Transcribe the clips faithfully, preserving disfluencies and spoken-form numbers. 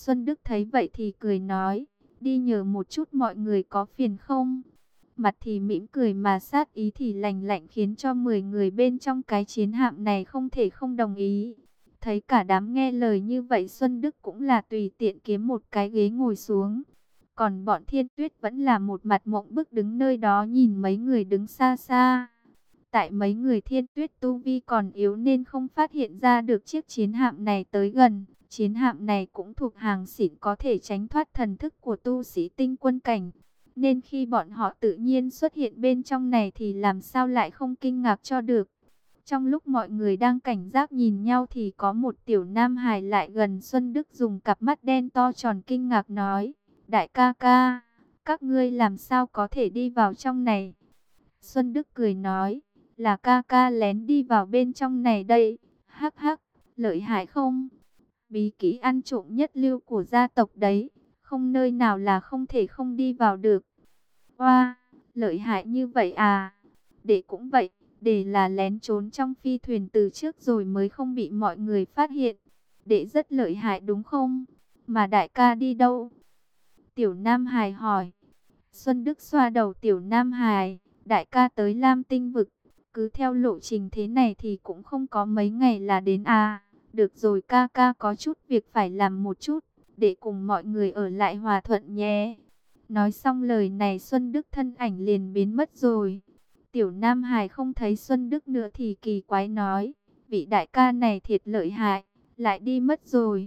Xuân Đức thấy vậy thì cười nói, đi nhờ một chút mọi người có phiền không? Mặt thì mỉm cười mà sát ý thì lạnh lạnh, khiến cho mười người bên trong cái chiến hạm này không thể không đồng ý. Thấy cả đám nghe lời như vậy, Xuân Đức cũng là tùy tiện kiếm một cái ghế ngồi xuống. Còn bọn Thiên Tuyết vẫn là một mặt mộng bức đứng nơi đó nhìn mấy người đứng xa xa. Tại mấy người Thiên Tuyết tu vi còn yếu nên không phát hiện ra được chiếc chiến hạm này tới gần. Chiến hạm này cũng thuộc hàng xịn, có thể tránh thoát thần thức của tu sĩ tinh quân cảnh. Nên khi bọn họ tự nhiên xuất hiện bên trong này thì làm sao lại không kinh ngạc cho được. Trong lúc mọi người đang cảnh giác nhìn nhau thì có một tiểu nam hài lại gần Xuân Đức, dùng cặp mắt đen to tròn kinh ngạc nói, đại ca ca, các ngươi làm sao có thể đi vào trong này? Xuân Đức cười nói, là ca ca lén đi vào bên trong này đây. Hắc hắc, lợi hại không? Bí kỹ ăn trộm nhất lưu của gia tộc đấy, không nơi nào là không thể không đi vào được. Oa, lợi hại như vậy à? Đệ cũng vậy, đệ là lén trốn trong phi thuyền từ trước rồi mới không bị mọi người phát hiện. Đệ rất lợi hại đúng không? Mà đại ca đi đâu? Tiểu Nam Hải hỏi. Xuân Đức xoa đầu Tiểu Nam Hải, đại ca tới Lam Tinh vực, cứ theo lộ trình thế này thì cũng không có mấy ngày là đến à. Được rồi ca ca có chút việc phải làm một chút, để cùng mọi người ở lại hòa thuận nhé. Nói xong lời này Xuân Đức thân ảnh liền biến mất rồi. Tiểu Nam Hải không thấy Xuân Đức nữa thì kỳ quái nói, vị đại ca này thiệt lợi hại, lại đi mất rồi.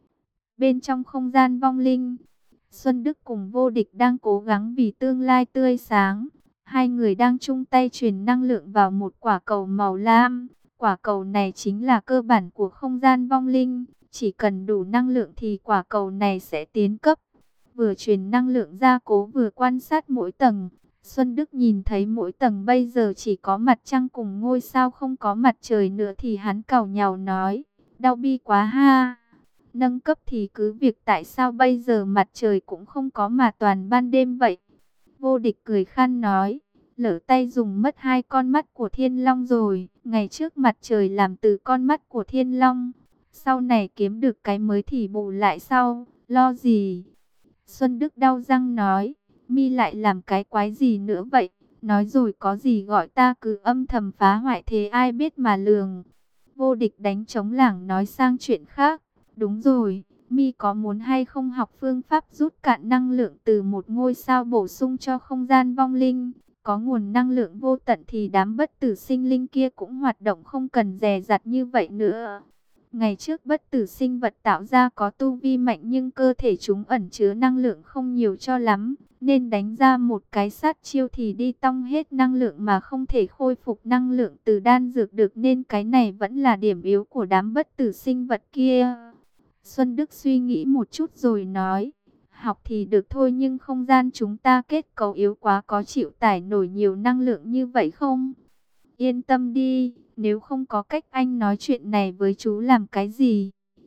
Bên trong không gian vong linh, Xuân Đức cùng Vô Địch đang cố gắng vì tương lai tươi sáng. Hai người đang chung tay truyền năng lượng vào một quả cầu màu lam. Quả cầu này chính là cơ bản của không gian vong linh. Chỉ cần đủ năng lượng thì quả cầu này sẽ tiến cấp. Vừa truyền năng lượng ra cố vừa quan sát mỗi tầng. Xuân Đức nhìn thấy mỗi tầng bây giờ chỉ có mặt trăng cùng ngôi sao, không có mặt trời nữa thì hắn càu nhàu nói, đau bi quá ha. Nâng cấp thì cứ việc, tại sao bây giờ mặt trời cũng không có mà toàn ban đêm vậy? Vô Địch cười khan nói, lỡ tay dùng mất hai con mắt của Thiên Long rồi. Ngày trước mặt trời làm từ con mắt của Thiên Long, sau này kiếm được cái mới thì bù lại sau, lo gì? Xuân Đức đau răng nói, mi lại làm cái quái gì nữa vậy? Nói rồi có gì gọi ta cứ âm thầm phá hoại thế ai biết mà lường. Vô Địch đánh trống lảng nói sang chuyện khác. Đúng rồi, mi có muốn hay không học phương pháp rút cạn năng lượng từ một ngôi sao bổ sung cho không gian vong linh? Có nguồn năng lượng vô tận thì đám bất tử sinh linh kia cũng hoạt động không cần dè dặt như vậy nữa. Ngày trước bất tử sinh vật tạo ra có tu vi mạnh nhưng cơ thể chúng ẩn chứa năng lượng không nhiều cho lắm. Nên đánh ra một cái sát chiêu thì đi tong hết năng lượng mà không thể khôi phục năng lượng từ đan dược được. Nên cái này vẫn là điểm yếu của đám bất tử sinh vật kia. Xuân Đức suy nghĩ một chút rồi nói, học thì được thôi nhưng không gian chúng ta kết cấu yếu quá, có chịu tải nổi nhiều năng lượng như vậy không? Yên tâm đi, nếu không có cách anh nói chuyện này với chú làm cái gì?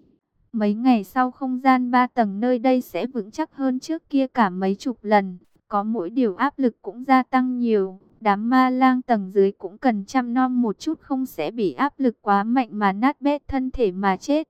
Mấy ngày sau không gian ba tầng nơi đây sẽ vững chắc hơn trước kia cả mấy chục lần, có mỗi điều áp lực cũng gia tăng nhiều. Đám ma lang tầng dưới cũng cần chăm nom một chút, không sẽ bị áp lực quá mạnh mà nát bét thân thể mà chết.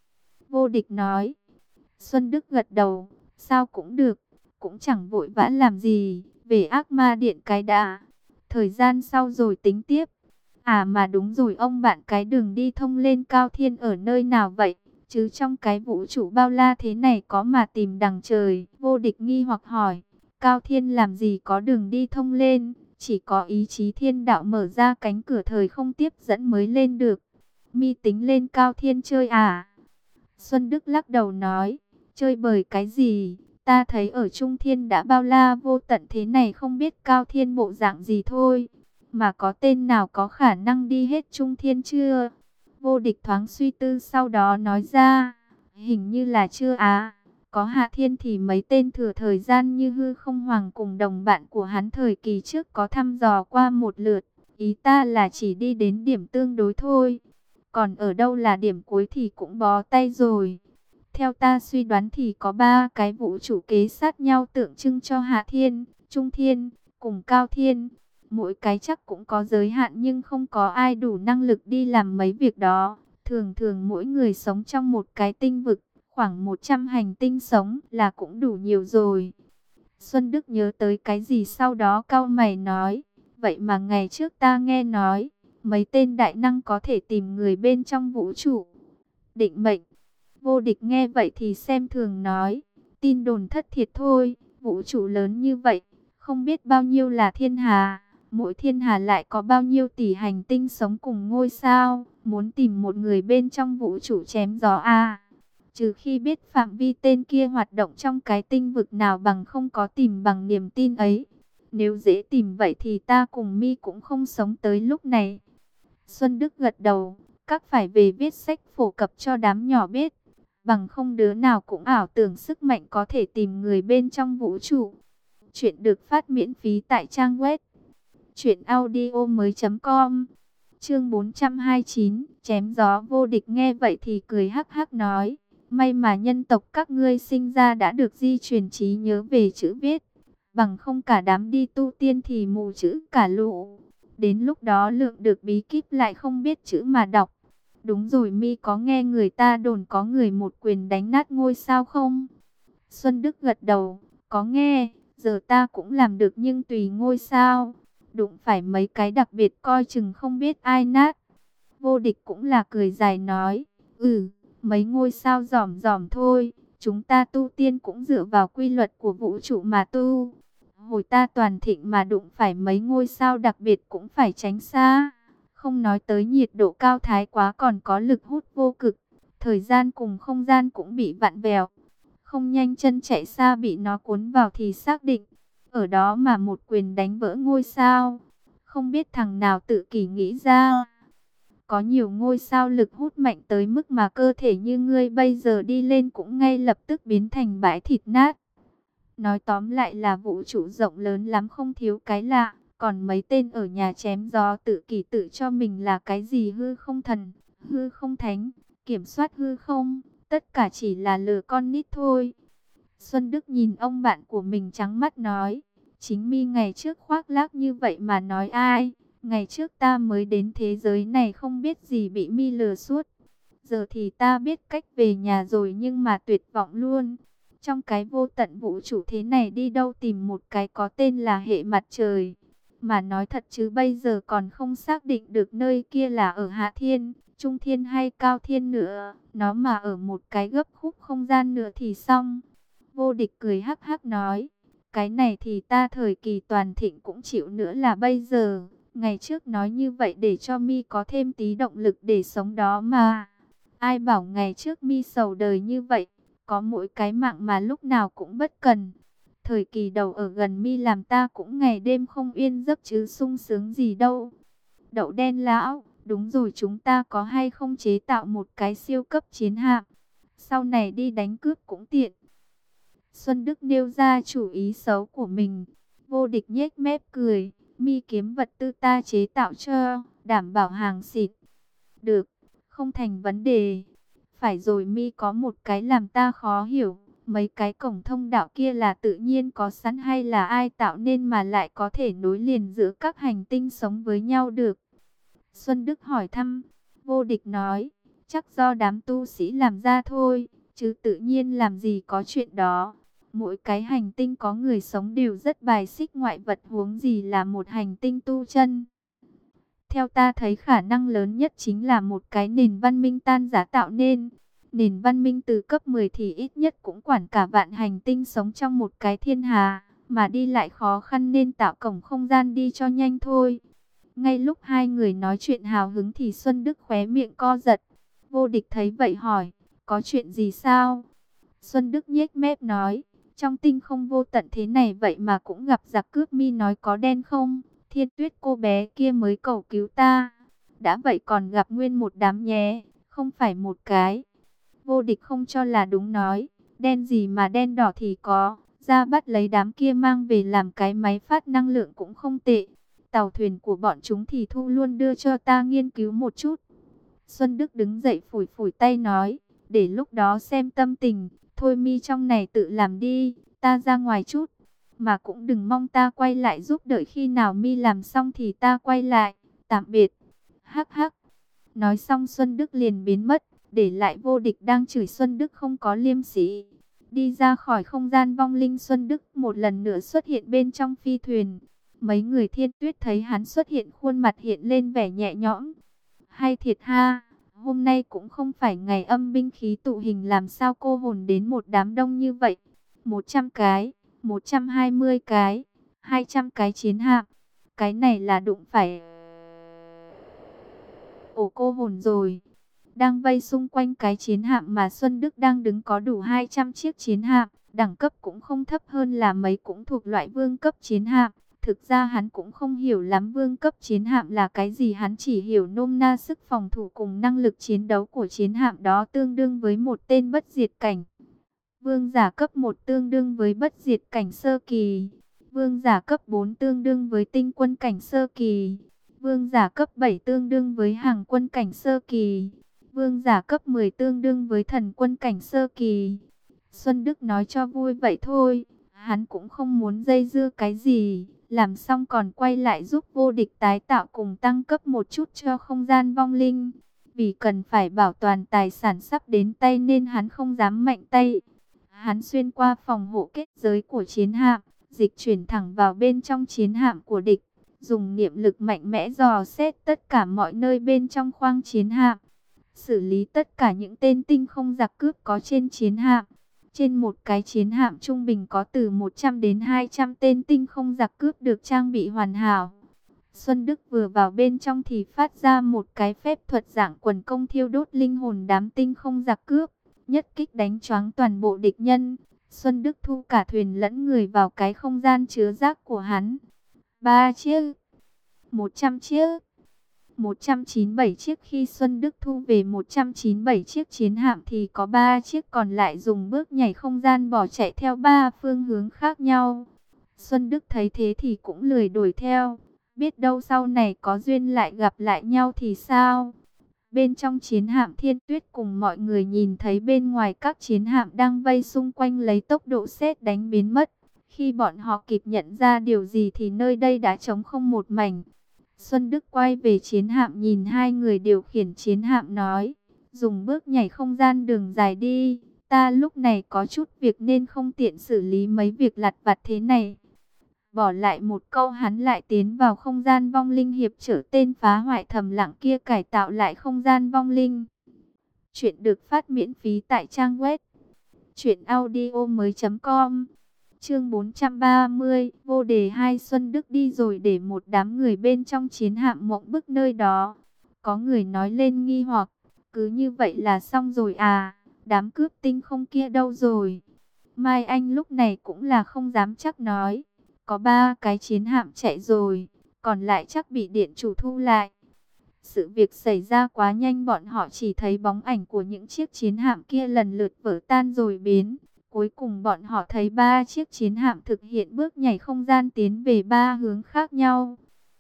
Vô Địch nói. Xuân Đức gật đầu, sao cũng được, cũng chẳng vội vã làm gì, về ác ma điện cái đã, thời gian sau rồi tính tiếp. À mà đúng rồi, ông bạn, cái đường đi thông lên Cao Thiên ở nơi nào vậy? Chứ trong cái vũ trụ bao la thế này có mà tìm đằng trời. Vô Địch nghi hoặc hỏi, Cao Thiên làm gì có đường đi thông lên, chỉ có ý chí thiên đạo mở ra cánh cửa thời không tiếp dẫn mới lên được. Mi tính lên Cao Thiên chơi à? Xuân Đức lắc đầu nói, chơi bời cái gì, ta thấy ở Trung Thiên đã bao la vô tận thế này, không biết Cao Thiên bộ dạng gì thôi. Mà có tên nào có khả năng đi hết Trung Thiên chưa? Vô Địch thoáng suy tư sau đó nói ra, hình như là chưa á. Có Hạ Thiên thì mấy tên thừa thời gian như Hư Không Hoàng cùng đồng bạn của hắn thời kỳ trước có thăm dò qua một lượt. Ý ta là chỉ đi đến điểm tương đối thôi. Còn ở đâu là điểm cuối thì cũng bó tay rồi. Theo ta suy đoán thì có ba cái vũ trụ kế sát nhau tượng trưng cho Hạ Thiên, Trung Thiên, cùng Cao Thiên. Mỗi cái chắc cũng có giới hạn nhưng không có ai đủ năng lực đi làm mấy việc đó. Thường thường mỗi người sống trong một cái tinh vực, khoảng một trăm hành tinh sống là cũng đủ nhiều rồi. Xuân Đức nhớ tới cái gì sau đó cau mày nói, vậy mà ngày trước ta nghe nói, mấy tên đại năng có thể tìm người bên trong vũ trụ. Định mệnh. Vô Địch nghe vậy thì xem thường nói, tin đồn thất thiệt thôi, vũ trụ lớn như vậy, không biết bao nhiêu là thiên hà, mỗi thiên hà lại có bao nhiêu tỷ hành tinh sống cùng ngôi sao, muốn tìm một người bên trong vũ trụ chém gió à. Trừ khi biết phạm vi tên kia hoạt động trong cái tinh vực nào, bằng không có tìm bằng niềm tin ấy. Nếu dễ tìm vậy thì ta cùng mi cũng không sống tới lúc này. Xuân Đức gật đầu, các phải về viết sách phổ cập cho đám nhỏ biết. Bằng không đứa nào cũng ảo tưởng sức mạnh có thể tìm người bên trong vũ trụ. Chuyện được phát miễn phí tại trang web truyện audio mới chấm com. Chương bốn trăm hai mươi chín, chém gió. Vô Địch nghe vậy thì cười hắc hắc nói, may mà nhân tộc các ngươi sinh ra đã được di truyền trí nhớ về chữ viết, bằng không cả đám đi tu tiên thì mù chữ cả lũ. Đến lúc đó lượng được bí kíp lại không biết chữ mà đọc. Đúng rồi, mi có nghe người ta đồn có người một quyền đánh nát ngôi sao không? Xuân Đức gật đầu, có nghe, giờ ta cũng làm được nhưng tùy ngôi sao. Đụng phải mấy cái đặc biệt coi chừng không biết ai nát. Vô Địch cũng là cười dài nói, ừ, mấy ngôi sao giỏm giỏm thôi, chúng ta tu tiên cũng dựa vào quy luật của vũ trụ mà tu. Hồi ta toàn thịnh mà đụng phải mấy ngôi sao đặc biệt cũng phải tránh xa. Không nói tới nhiệt độ cao thái quá, còn có lực hút vô cực, thời gian cùng không gian cũng bị vặn vẹo. Không nhanh chân chạy xa bị nó cuốn vào thì xác định, ở đó mà một quyền đánh vỡ ngôi sao. Không biết thằng nào tự kỷ nghĩ ra. Có nhiều ngôi sao lực hút mạnh tới mức mà cơ thể như ngươi bây giờ đi lên cũng ngay lập tức biến thành bãi thịt nát. Nói tóm lại là vũ trụ rộng lớn lắm, không thiếu cái lạ. Còn mấy tên ở nhà chém gió tự kỷ tự cho mình là cái gì hư không thần, hư không thánh, kiểm soát hư không, tất cả chỉ là lừa con nít thôi. Xuân Đức nhìn ông bạn của mình trắng mắt nói, chính mi ngày trước khoác lác như vậy mà nói ai, ngày trước ta mới đến thế giới này không biết gì bị mi lừa suốt. Giờ thì ta biết cách về nhà rồi nhưng mà tuyệt vọng luôn. Trong cái vô tận vũ trụ thế này đi đâu tìm một cái có tên là hệ mặt trời. Mà nói thật chứ bây giờ còn không xác định được nơi kia là ở hạ thiên, trung thiên hay cao thiên nữa. Nó mà ở một cái gấp khúc không gian nữa thì xong. Vô Địch cười hắc hắc nói, cái này thì ta thời kỳ toàn thịnh cũng chịu nữa là bây giờ. Ngày trước nói như vậy để cho mi có thêm tí động lực để sống đó mà. Ai bảo ngày trước mi sầu đời như vậy, có mỗi cái mạng mà lúc nào cũng bất cần. Thời kỳ đầu ở gần mi làm ta cũng ngày đêm không yên giấc chứ sung sướng gì đâu. Đậu đen lão, đúng rồi, chúng ta có hay không chế tạo một cái siêu cấp chiến hạm, sau này đi đánh cướp cũng tiện. Xuân Đức nêu ra chủ ý xấu của mình. Vô Địch nhếch mép cười, mi kiếm vật tư ta chế tạo cho, đảm bảo hàng xịn. Được, không thành vấn đề. Phải rồi, mi có một cái làm ta khó hiểu. Mấy cái cổng thông đạo kia là tự nhiên có sẵn hay là ai tạo nên mà lại có thể nối liền giữa các hành tinh sống với nhau được? Xuân Đức hỏi thăm. Vô Địch nói, chắc do đám tu sĩ làm ra thôi, chứ tự nhiên làm gì có chuyện đó. Mỗi cái hành tinh có người sống đều rất bài xích ngoại vật, huống gì là một hành tinh tu chân. Theo ta thấy khả năng lớn nhất chính là một cái nền văn minh tan rã tạo nên. Nền văn minh từ cấp mười thì ít nhất cũng quản cả vạn hành tinh sống trong một cái thiên hà, mà đi lại khó khăn nên tạo cổng không gian đi cho nhanh thôi. Ngay lúc hai người nói chuyện hào hứng thì Xuân Đức khóe miệng co giật. Vô Địch thấy vậy hỏi, có chuyện gì sao? Xuân Đức nhếch mép nói, trong tinh không vô tận thế này vậy mà cũng gặp giặc cướp, mi nói có đen không? Thiên Tuyết cô bé kia mới cầu cứu ta. Đã vậy còn gặp nguyên một đám nhé, không phải một cái. Vô Địch không cho là đúng nói, đen gì mà đen đỏ thì có, ra bắt lấy đám kia mang về làm cái máy phát năng lượng cũng không tệ. Tàu thuyền của bọn chúng thì thu luôn đưa cho ta nghiên cứu một chút. Xuân Đức đứng dậy phủi phủi tay nói, để lúc đó xem tâm tình, thôi mi trong này tự làm đi, ta ra ngoài chút. Mà cũng đừng mong ta quay lại giúp, đợi khi nào mi làm xong thì ta quay lại, tạm biệt. Hắc hắc. Nói xong Xuân Đức liền biến mất, để lại Vô Địch đang chửi Xuân Đức không có liêm sỉ. Đi ra khỏi không gian vong linh, Xuân Đức một lần nữa xuất hiện bên trong phi thuyền. Mấy người Thiên Tuyết thấy hắn xuất hiện, khuôn mặt hiện lên vẻ nhẹ nhõm. Hay thiệt ha, hôm nay cũng không phải ngày âm binh khí tụ hình, làm sao cô hồn đến một đám đông như vậy? Một trăm cái, một trăm hai mươi cái, hai trăm cái chiến hạm. Cái này là đụng phải ổ cô hồn rồi. Đang vây xung quanh cái chiến hạm mà Xuân Đức đang đứng có đủ hai trăm chiếc chiến hạm, đẳng cấp cũng không thấp hơn là mấy, cũng thuộc loại vương cấp chiến hạm. Thực ra hắn cũng không hiểu lắm vương cấp chiến hạm là cái gì, hắn chỉ hiểu nôm na sức phòng thủ cùng năng lực chiến đấu của chiến hạm đó tương đương với một tên bất diệt cảnh. Vương giả cấp một tương đương với bất diệt cảnh sơ kỳ. Vương giả cấp bốn tương đương với tinh quân cảnh sơ kỳ. Vương giả cấp bảy tương đương với hàng quân cảnh sơ kỳ. Vương giả cấp mười tương đương với thần quân cảnh sơ kỳ. Xuân Đức nói cho vui vậy thôi, hắn cũng không muốn dây dưa cái gì. Làm xong còn quay lại giúp Vô Địch tái tạo cùng tăng cấp một chút cho không gian vong linh. Vì cần phải bảo toàn tài sản sắp đến tay nên hắn không dám mạnh tay. Hắn xuyên qua phòng hộ kết giới của chiến hạm, dịch chuyển thẳng vào bên trong chiến hạm của địch. Dùng niệm lực mạnh mẽ dò xét tất cả mọi nơi bên trong khoang chiến hạm. Xử lý tất cả những tên tinh không giặc cướp có trên chiến hạm. Trên một cái chiến hạm trung bình có từ một trăm đến hai trăm tên tinh không giặc cướp được trang bị hoàn hảo. Xuân Đức vừa vào bên trong thì phát ra một cái phép thuật dạng quần công thiêu đốt linh hồn đám tinh không giặc cướp. Nhất kích đánh choáng toàn bộ địch nhân. Xuân Đức thu cả thuyền lẫn người vào cái không gian chứa rác của hắn. Ba chiếc, một trăm chiếc, một trăm chín mươi bảy chiếc. Khi Xuân Đức thu về một trăm chín mươi bảy chiếc chiến hạm thì có ba chiếc còn lại dùng bước nhảy không gian bỏ chạy theo ba phương hướng khác nhau. Xuân Đức thấy thế thì cũng lười đuổi theo. Biết đâu sau này có duyên lại gặp lại nhau thì sao? Bên trong chiến hạm, Thiên Tuyết cùng mọi người nhìn thấy bên ngoài các chiến hạm đang vây xung quanh lấy tốc độ sét đánh biến mất. Khi bọn họ kịp nhận ra điều gì thì nơi đây đã trống không một mảnh. Xuân Đức quay về chiến hạm nhìn hai người điều khiển chiến hạm nói, dùng bước nhảy không gian đường dài đi, ta lúc này có chút việc nên không tiện xử lý mấy việc lặt vặt thế này. Bỏ lại một câu hắn lại tiến vào không gian vong linh hiệp trở tên phá hoại thầm lặng kia cải tạo lại không gian vong linh. Chuyện được phát miễn phí tại trang web truyệnaudiomoi.com. Chương bốn trăm ba mươi, vô đề hai. Xuân Đức đi rồi để một đám người bên trong chiến hạm mộng bức nơi đó. Có người nói lên nghi hoặc, cứ như vậy là xong rồi à, đám cướp tinh không kia đâu rồi? Mai Anh lúc này cũng là không dám chắc nói, có ba cái chiến hạm chạy rồi, còn lại chắc bị điện chủ thu lại. Sự việc xảy ra quá nhanh, bọn họ chỉ thấy bóng ảnh của những chiếc chiến hạm kia lần lượt vỡ tan rồi biến. Cuối cùng bọn họ thấy ba chiếc chiến hạm thực hiện bước nhảy không gian tiến về ba hướng khác nhau.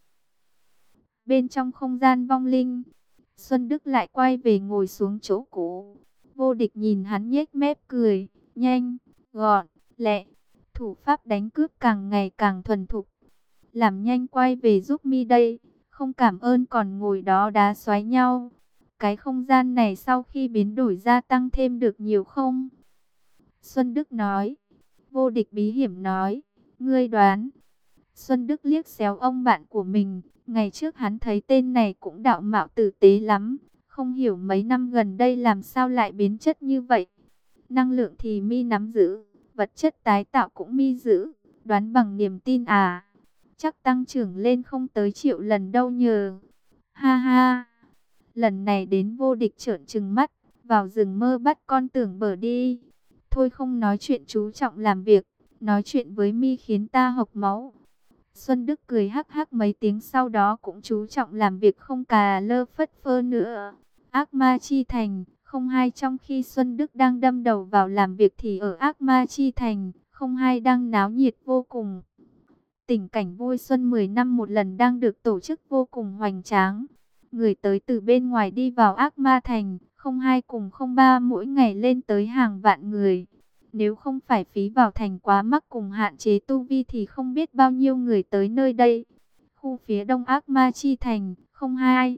Bên trong không gian vong linh, Xuân Đức lại quay về ngồi xuống chỗ cũ. Vô Địch nhìn hắn nhếch mép cười, nhanh, gọn, lẹ, thủ pháp đánh cướp càng ngày càng thuần thục. Làm nhanh quay về giúp mi đây, không cảm ơn còn ngồi đó đá xoáy nhau. Cái không gian này sau khi biến đổi gia tăng thêm được nhiều không? Xuân Đức nói. Vô Địch bí hiểm nói, ngươi đoán. Xuân Đức liếc xéo ông bạn của mình, ngày trước hắn thấy tên này cũng đạo mạo tử tế lắm, không hiểu mấy năm gần đây làm sao lại biến chất như vậy. Năng lượng thì mi nắm giữ, vật chất tái tạo cũng mi giữ, đoán bằng niềm tin à? Chắc tăng trưởng lên không tới triệu lần đâu nhờ. Ha ha, lần này đến Vô Địch trợn trừng mắt, vào rừng mơ bắt con tưởng bở đi. Thôi không nói chuyện, chú trọng làm việc, nói chuyện với mi khiến ta hộc máu. Xuân Đức cười hắc hắc mấy tiếng, sau đó cũng chú trọng làm việc, không cà lơ phất phơ nữa. Ác Ma Chi Thành, không hai. Trong khi Xuân Đức đang đâm đầu vào làm việc thì ở Ác Ma Chi Thành, không hai đang náo nhiệt vô cùng. Tình cảnh vui xuân mười năm một lần đang được tổ chức vô cùng hoành tráng. Người tới từ bên ngoài đi vào Ác Ma Thành, không hai cùng không ba mỗi ngày lên tới hàng vạn người. Nếu không phải phí vào thành quá mắc cùng hạn chế tu vi thì không biết bao nhiêu người tới nơi đây. Khu phía đông Ác Ma Chi Thành, không hai.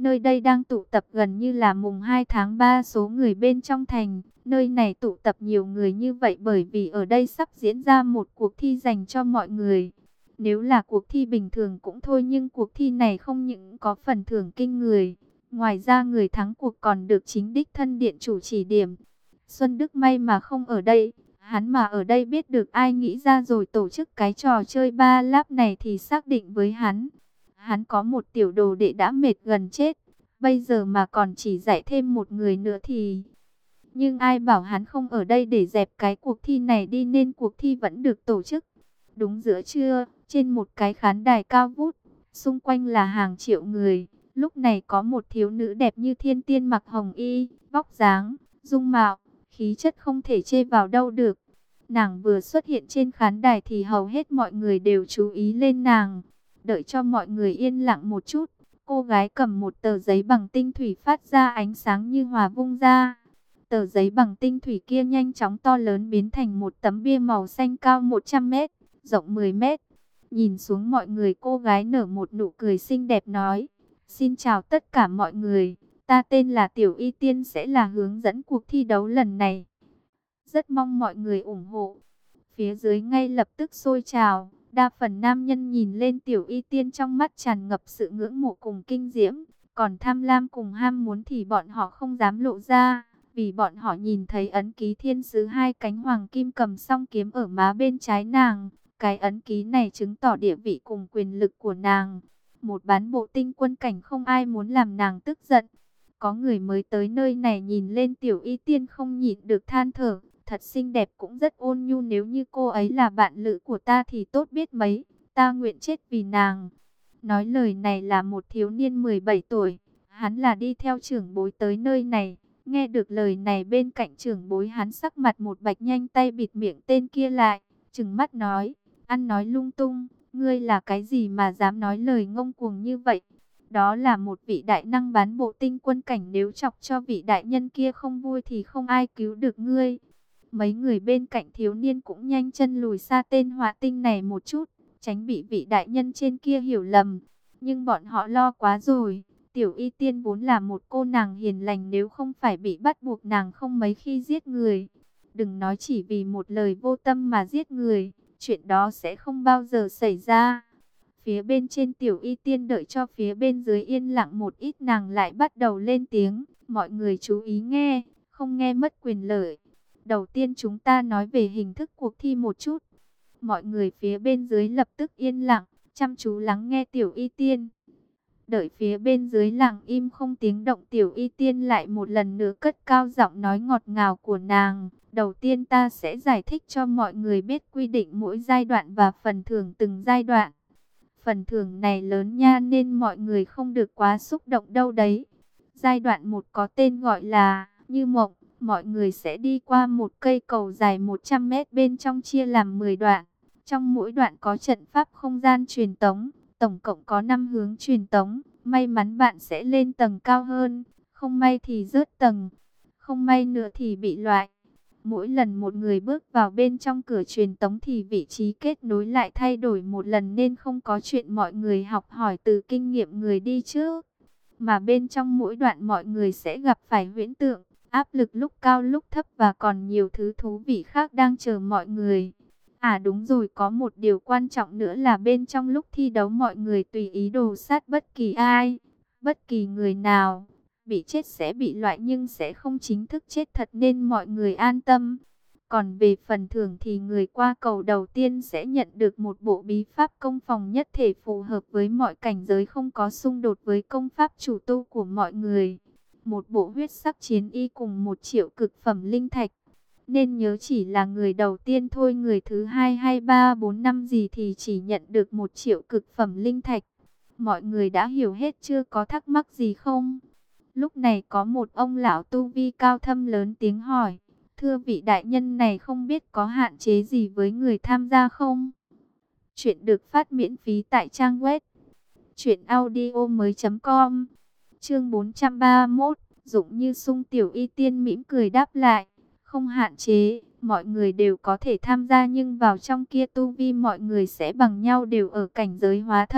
Nơi đây đang tụ tập gần như là mùng hai tháng ba số người bên trong thành. Nơi này tụ tập nhiều người như vậy bởi vì ở đây sắp diễn ra một cuộc thi dành cho mọi người. Nếu là cuộc thi bình thường cũng thôi, nhưng cuộc thi này không những có phần thưởng kinh người. Ngoài ra người thắng cuộc còn được chính đích thân điện chủ chỉ điểm. Xuân Đức may mà không ở đây. Hắn mà ở đây biết được ai nghĩ ra rồi tổ chức cái trò chơi ba láp này thì xác định với hắn. Hắn có một tiểu đồ đệ đã mệt gần chết. Bây giờ mà còn chỉ dạy thêm một người nữa thì... Nhưng ai bảo hắn không ở đây để dẹp cái cuộc thi này đi, nên cuộc thi vẫn được tổ chức. Đúng giữa trưa, trên một cái khán đài cao vút, xung quanh là hàng triệu người. Lúc này có một thiếu nữ đẹp như thiên tiên mặc hồng y, vóc dáng, dung mạo, khí chất không thể chê vào đâu được. Nàng vừa xuất hiện trên khán đài thì hầu hết mọi người đều chú ý lên nàng. Đợi cho mọi người yên lặng một chút, cô gái cầm một tờ giấy bằng tinh thủy phát ra ánh sáng như hòa vung ra. Tờ giấy bằng tinh thủy kia nhanh chóng to lớn biến thành một tấm bia màu xanh cao một trăm mét, rộng mười mét. Nhìn xuống mọi người, cô gái nở một nụ cười xinh đẹp nói: "Xin chào tất cả mọi người, ta tên là Tiểu Y Tiên, sẽ là hướng dẫn cuộc thi đấu lần này. Rất mong mọi người ủng hộ." Phía dưới ngay lập tức sôi trào, đa phần nam nhân nhìn lên Tiểu Y Tiên trong mắt tràn ngập sự ngưỡng mộ cùng kinh diễm, còn tham lam cùng ham muốn thì bọn họ không dám lộ ra. Vì bọn họ nhìn thấy ấn ký thiên sứ hai cánh hoàng kim cầm song kiếm ở má bên trái nàng. Cái ấn ký này chứng tỏ địa vị cùng quyền lực của nàng. Một bán bộ tinh quân cảnh, không ai muốn làm nàng tức giận. Có người mới tới nơi này nhìn lên Tiểu Y Tiên không nhịn được than thở: "Thật xinh đẹp cũng rất ôn nhu, nếu như cô ấy là bạn lữ của ta thì tốt biết mấy, ta nguyện chết vì nàng." Nói lời này là một thiếu niên mười bảy tuổi. Hắn là đi theo trưởng bối tới nơi này. Nghe được lời này, bên cạnh trưởng bối hắn sắc mặt một bạch, nhanh tay bịt miệng tên kia lại, trừng mắt nói: "Ăn nói lung tung, ngươi là cái gì mà dám nói lời ngông cuồng như vậy? Đó là một vị đại năng bán bộ tinh quân cảnh, nếu chọc cho vị đại nhân kia không vui thì không ai cứu được ngươi." Mấy người bên cạnh thiếu niên cũng nhanh chân lùi xa tên họa tinh này một chút, tránh bị vị đại nhân trên kia hiểu lầm. Nhưng bọn họ lo quá rồi. Tiểu Y Tiên vốn là một cô nàng hiền lành, nếu không phải bị bắt buộc nàng không mấy khi giết người. Đừng nói chỉ vì một lời vô tâm mà giết người, chuyện đó sẽ không bao giờ xảy ra. Phía bên trên Tiểu Y Tiên đợi cho phía bên dưới yên lặng một ít, nàng lại bắt đầu lên tiếng: "Mọi người chú ý nghe, không nghe mất quyền lợi. Đầu tiên chúng ta nói về hình thức cuộc thi một chút." Mọi người phía bên dưới lập tức yên lặng, chăm chú lắng nghe Tiểu Y Tiên. Đợi phía bên dưới lặng im không tiếng động, Tiểu Y Tiên lại một lần nữa cất cao giọng nói ngọt ngào của nàng: "Đầu tiên ta sẽ giải thích cho mọi người biết quy định mỗi giai đoạn và phần thưởng từng giai đoạn. Phần thưởng này lớn nha, nên mọi người không được quá xúc động đâu đấy. Giai đoạn một có tên gọi là Như Mộng. Mọi người sẽ đi qua một cây cầu dài một trăm mét, bên trong chia làm mười đoạn. Trong mỗi đoạn có trận pháp không gian truyền tống. Tổng cộng có năm hướng truyền tống. May mắn bạn sẽ lên tầng cao hơn, không may thì rớt tầng, không may nữa thì bị loại. Mỗi lần một người bước vào bên trong cửa truyền tống thì vị trí kết nối lại thay đổi một lần, nên không có chuyện mọi người học hỏi từ kinh nghiệm người đi trước. Mà bên trong mỗi đoạn mọi người sẽ gặp phải huyễn tượng, áp lực lúc cao lúc thấp và còn nhiều thứ thú vị khác đang chờ mọi người. À đúng rồi, có một điều quan trọng nữa là bên trong lúc thi đấu mọi người tùy ý đồ sát bất kỳ ai, bất kỳ người nào. Bị chết sẽ bị loại nhưng sẽ không chính thức chết thật, nên mọi người an tâm. Còn về phần thưởng thì người qua cầu đầu tiên sẽ nhận được một bộ bí pháp công phòng nhất thể phù hợp với mọi cảnh giới, không có xung đột với công pháp chủ tu của mọi người. Một bộ huyết sắc chiến y cùng một triệu cực phẩm linh thạch. Nên nhớ chỉ là người đầu tiên thôi, người thứ hai hay ba bốn năm gì thì chỉ nhận được một triệu cực phẩm linh thạch. Mọi người đã hiểu hết chưa, có thắc mắc gì không? Lúc này có một ông lão tu vi cao thâm lớn tiếng hỏi: "Thưa vị đại nhân, này không biết có hạn chế gì với người tham gia không?" Chuyện được phát miễn phí tại trang web truyện audio mới chấm com. Chương bốn trăm ba mươi mốt, Dụng Như Sung. Tiểu Y Tiên mỉm cười đáp lại: "Không hạn chế, mọi người đều có thể tham gia, nhưng vào trong kia tu vi mọi người sẽ bằng nhau, đều ở cảnh giới hóa thần.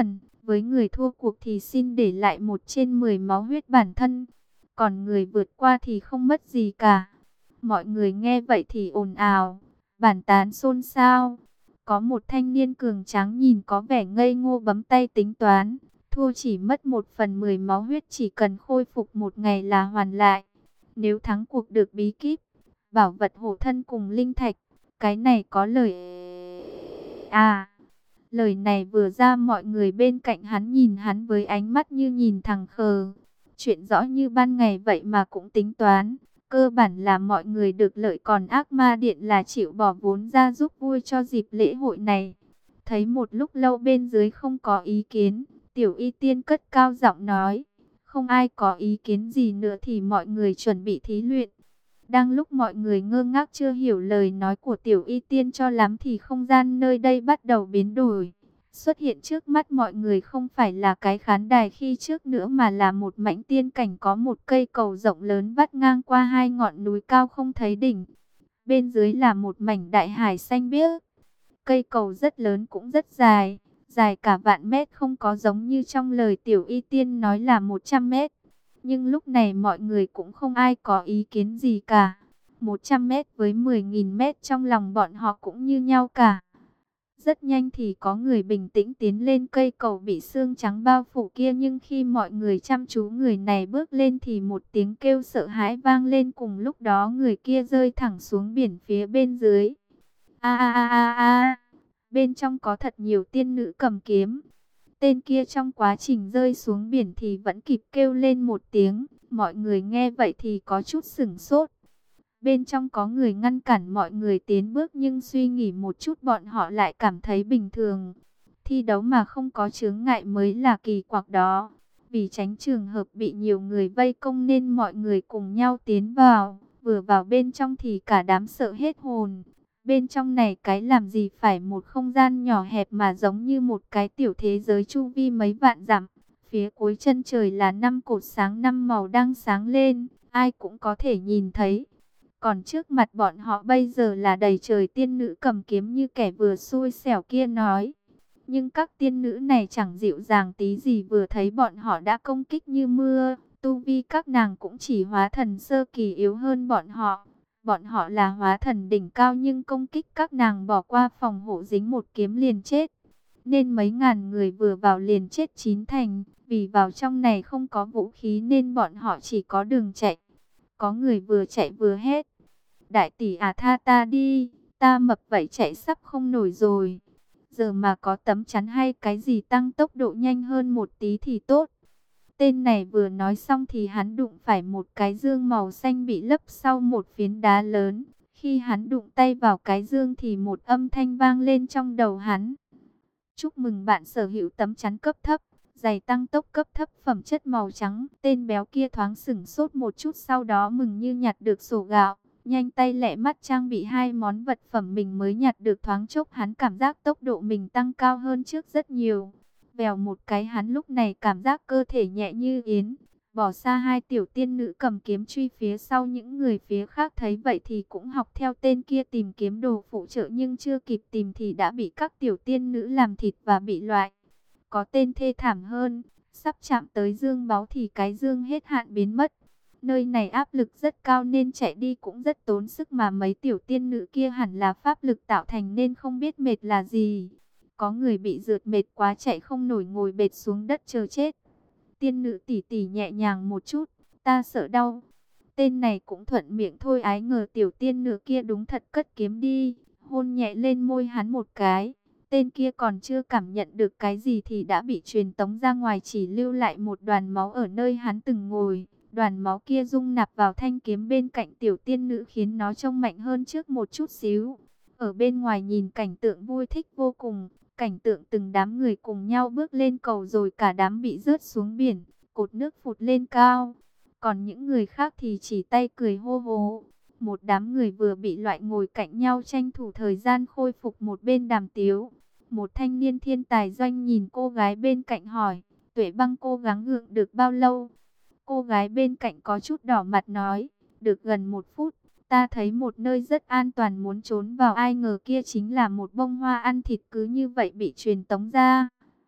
Với người thua cuộc thì xin để lại một trên mười máu huyết bản thân. Còn người vượt qua thì không mất gì cả. Mọi người nghe vậy thì ồn ào, bàn tán xôn xao. Có một thanh niên cường tráng nhìn có vẻ ngây ngô bấm tay tính toán. Thua chỉ mất một phần mười máu huyết, chỉ cần khôi phục một ngày là hoàn lại. Nếu thắng cuộc được bí kíp, bảo vật hộ thân cùng linh thạch. Cái này có lời... À, lời này vừa ra mọi người bên cạnh hắn nhìn hắn với ánh mắt như nhìn thằng khờ. Chuyện rõ như ban ngày vậy mà cũng tính toán. Cơ bản là mọi người được lợi, còn ác ma điện là chịu bỏ vốn ra giúp vui cho dịp lễ hội này. Thấy một lúc lâu bên dưới không có ý kiến, Tiểu Y Tiên cất cao giọng nói. Không ai có ý kiến gì nữa thì mọi người chuẩn bị thí luyện. Đang lúc mọi người ngơ ngác chưa hiểu lời nói của Tiểu Y Tiên cho lắm thì không gian nơi đây bắt đầu biến đổi. Xuất hiện trước mắt mọi người không phải là cái khán đài khi trước nữa mà là một mảnh tiên cảnh, có một cây cầu rộng lớn vắt ngang qua hai ngọn núi cao không thấy đỉnh. Bên dưới là một mảnh đại hải xanh biếc. Cây cầu rất lớn cũng rất dài, dài cả vạn mét, không có giống như trong lời Tiểu Y Tiên nói là một trăm mét. Nhưng lúc này mọi người cũng không ai có ý kiến gì cả. một trăm mét với mười nghìn mét trong lòng bọn họ cũng như nhau cả. Rất nhanh thì có người bình tĩnh tiến lên cây cầu bị sương trắng bao phủ kia, nhưng khi mọi người chăm chú người này bước lên thì một tiếng kêu sợ hãi vang lên, cùng lúc đó người kia rơi thẳng xuống biển phía bên dưới. A a a a a, bên trong có thật nhiều tiên nữ cầm kiếm. Tên kia trong quá trình rơi xuống biển thì vẫn kịp kêu lên một tiếng, mọi người nghe vậy thì có chút sửng sốt. Bên trong có người ngăn cản mọi người tiến bước, nhưng suy nghĩ một chút bọn họ lại cảm thấy bình thường. Thi đấu mà không có chướng ngại mới là kỳ quặc đó. Vì tránh trường hợp bị nhiều người vây công nên mọi người cùng nhau tiến vào. Vừa vào bên trong thì cả đám sợ hết hồn. Bên trong này cái làm gì phải một không gian nhỏ hẹp mà giống như một cái tiểu thế giới chu vi mấy vạn dặm. Phía cuối chân trời là năm cột sáng năm màu đang sáng lên, ai cũng có thể nhìn thấy. Còn trước mặt bọn họ bây giờ là đầy trời tiên nữ cầm kiếm như kẻ vừa xui xẻo kia nói. Nhưng các tiên nữ này chẳng dịu dàng tí gì, vừa thấy bọn họ đã công kích như mưa. Tu vi các nàng cũng chỉ hóa thần sơ kỳ, yếu hơn bọn họ. Bọn họ là hóa thần đỉnh cao nhưng công kích các nàng bỏ qua phòng hộ, dính một kiếm liền chết. Nên mấy ngàn người vừa vào liền chết chín thành. Vì vào trong này không có vũ khí nên bọn họ chỉ có đường chạy. Có người vừa chạy vừa hét. Đại tỷ à, tha ta đi, ta mập vậy chạy sắp không nổi rồi. Giờ mà có tấm chắn hay cái gì tăng tốc độ nhanh hơn một tí thì tốt. Tên này vừa nói xong thì hắn đụng phải một cái dương màu xanh bị lấp sau một phiến đá lớn. Khi hắn đụng tay vào cái dương thì một âm thanh vang lên trong đầu hắn. Chúc mừng bạn sở hữu tấm chắn cấp thấp, giày tăng tốc cấp thấp phẩm chất màu trắng. Tên béo kia thoáng sửng sốt một chút, sau đó mừng như nhặt được sổ gạo. Nhanh tay lẹ mắt trang bị hai món vật phẩm mình mới nhặt được, thoáng chốc hắn cảm giác tốc độ mình tăng cao hơn trước rất nhiều. Vèo một cái hắn lúc này cảm giác cơ thể nhẹ như yến. Bỏ xa hai tiểu tiên nữ cầm kiếm truy phía sau, những người phía khác thấy vậy thì cũng học theo tên kia tìm kiếm đồ phụ trợ, nhưng chưa kịp tìm thì đã bị các tiểu tiên nữ làm thịt và bị loại. Có tên thê thảm hơn, sắp chạm tới dương báu thì cái dương hết hạn biến mất. Nơi này áp lực rất cao nên chạy đi cũng rất tốn sức, mà mấy tiểu tiên nữ kia hẳn là pháp lực tạo thành nên không biết mệt là gì. Có người bị rượt mệt quá chạy không nổi, ngồi bệt xuống đất chờ chết. Tiên nữ tỷ tỷ nhẹ nhàng một chút, ta sợ đau. Tên này cũng thuận miệng thôi, ái ngờ tiểu tiên nữ kia đúng thật cất kiếm đi, hôn nhẹ lên môi hắn một cái. Tên kia còn chưa cảm nhận được cái gì thì đã bị truyền tống ra ngoài, chỉ lưu lại một đoàn máu ở nơi hắn từng ngồi. Đoàn máu kia dung nạp vào thanh kiếm bên cạnh tiểu tiên nữ khiến nó trông mạnh hơn trước một chút xíu. Ở bên ngoài nhìn cảnh tượng vui thích vô cùng. Cảnh tượng từng đám người cùng nhau bước lên cầu rồi cả đám bị rớt xuống biển. Cột nước phụt lên cao. Còn những người khác thì chỉ tay cười hô hố. Một đám người vừa bị loại ngồi cạnh nhau tranh thủ thời gian khôi phục, một bên đàm tiếu. Một thanh niên thiên tài doanh nhìn cô gái bên cạnh hỏi. Tuệ Băng cố gắng gượng được bao lâu? Cô gái bên cạnh có chút đỏ mặt nói, được gần một phút, ta thấy một nơi rất an toàn muốn trốn vào, ai ngờ kia chính là một bông hoa ăn thịt, cứ như vậy bị truyền tống ra.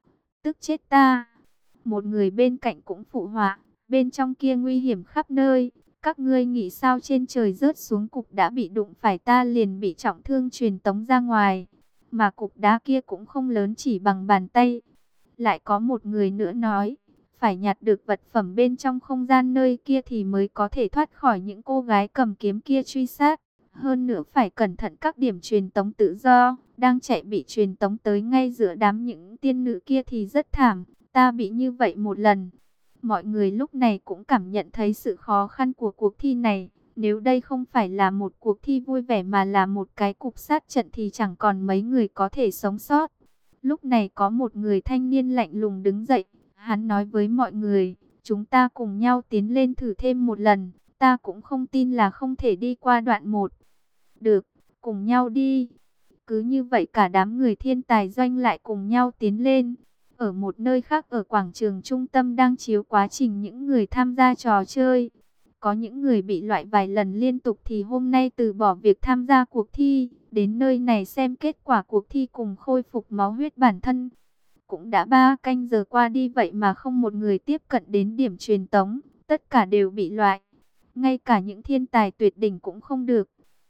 tức chết ta. Một người bên cạnh cũng phụ họa, bên trong kia nguy hiểm khắp nơi. Các ngươi nghĩ sao trên trời rớt xuống cục đã bị đụng phải ta liền bị trọng thương truyền tống ra ngoài. Mà cục đá kia cũng không lớn chỉ bằng bàn tay. Lại có một người nữa nói, phải nhặt được vật phẩm bên trong không gian nơi kia thì mới có thể thoát khỏi những cô gái cầm kiếm kia truy sát. Hơn nữa phải cẩn thận các điểm truyền tống tự do, đang chạy bị truyền tống tới ngay giữa đám những tiên nữ kia thì rất thảm. Ta bị như vậy một lần. Mọi người lúc này cũng cảm nhận thấy sự khó khăn của cuộc thi này. Nếu đây không phải là một cuộc thi vui vẻ mà là một cái cục sát trận thì chẳng còn mấy người có thể sống sót. Lúc này có một người thanh niên lạnh lùng đứng dậy. Hắn nói với mọi người, chúng ta cùng nhau tiến lên thử thêm một lần. Ta cũng không tin là không thể đi qua đoạn một. Được, cùng nhau đi. Cứ như vậy cả đám người thiên tài doanh lại cùng nhau tiến lên. Ở một nơi khác ở quảng trường trung tâm đang chiếu quá trình những người tham gia trò chơi. Có những người bị loại vài lần liên tục thì hôm nay từ bỏ việc tham gia cuộc thi. Đến nơi này xem kết quả cuộc thi cùng khôi phục máu huyết bản thân. Cũng đã ba canh giờ qua đi vậy mà không một người tiếp cận đến điểm truyền tống. Tất cả đều bị loại. Ngay cả những thiên tài tuyệt đỉnh cũng không được.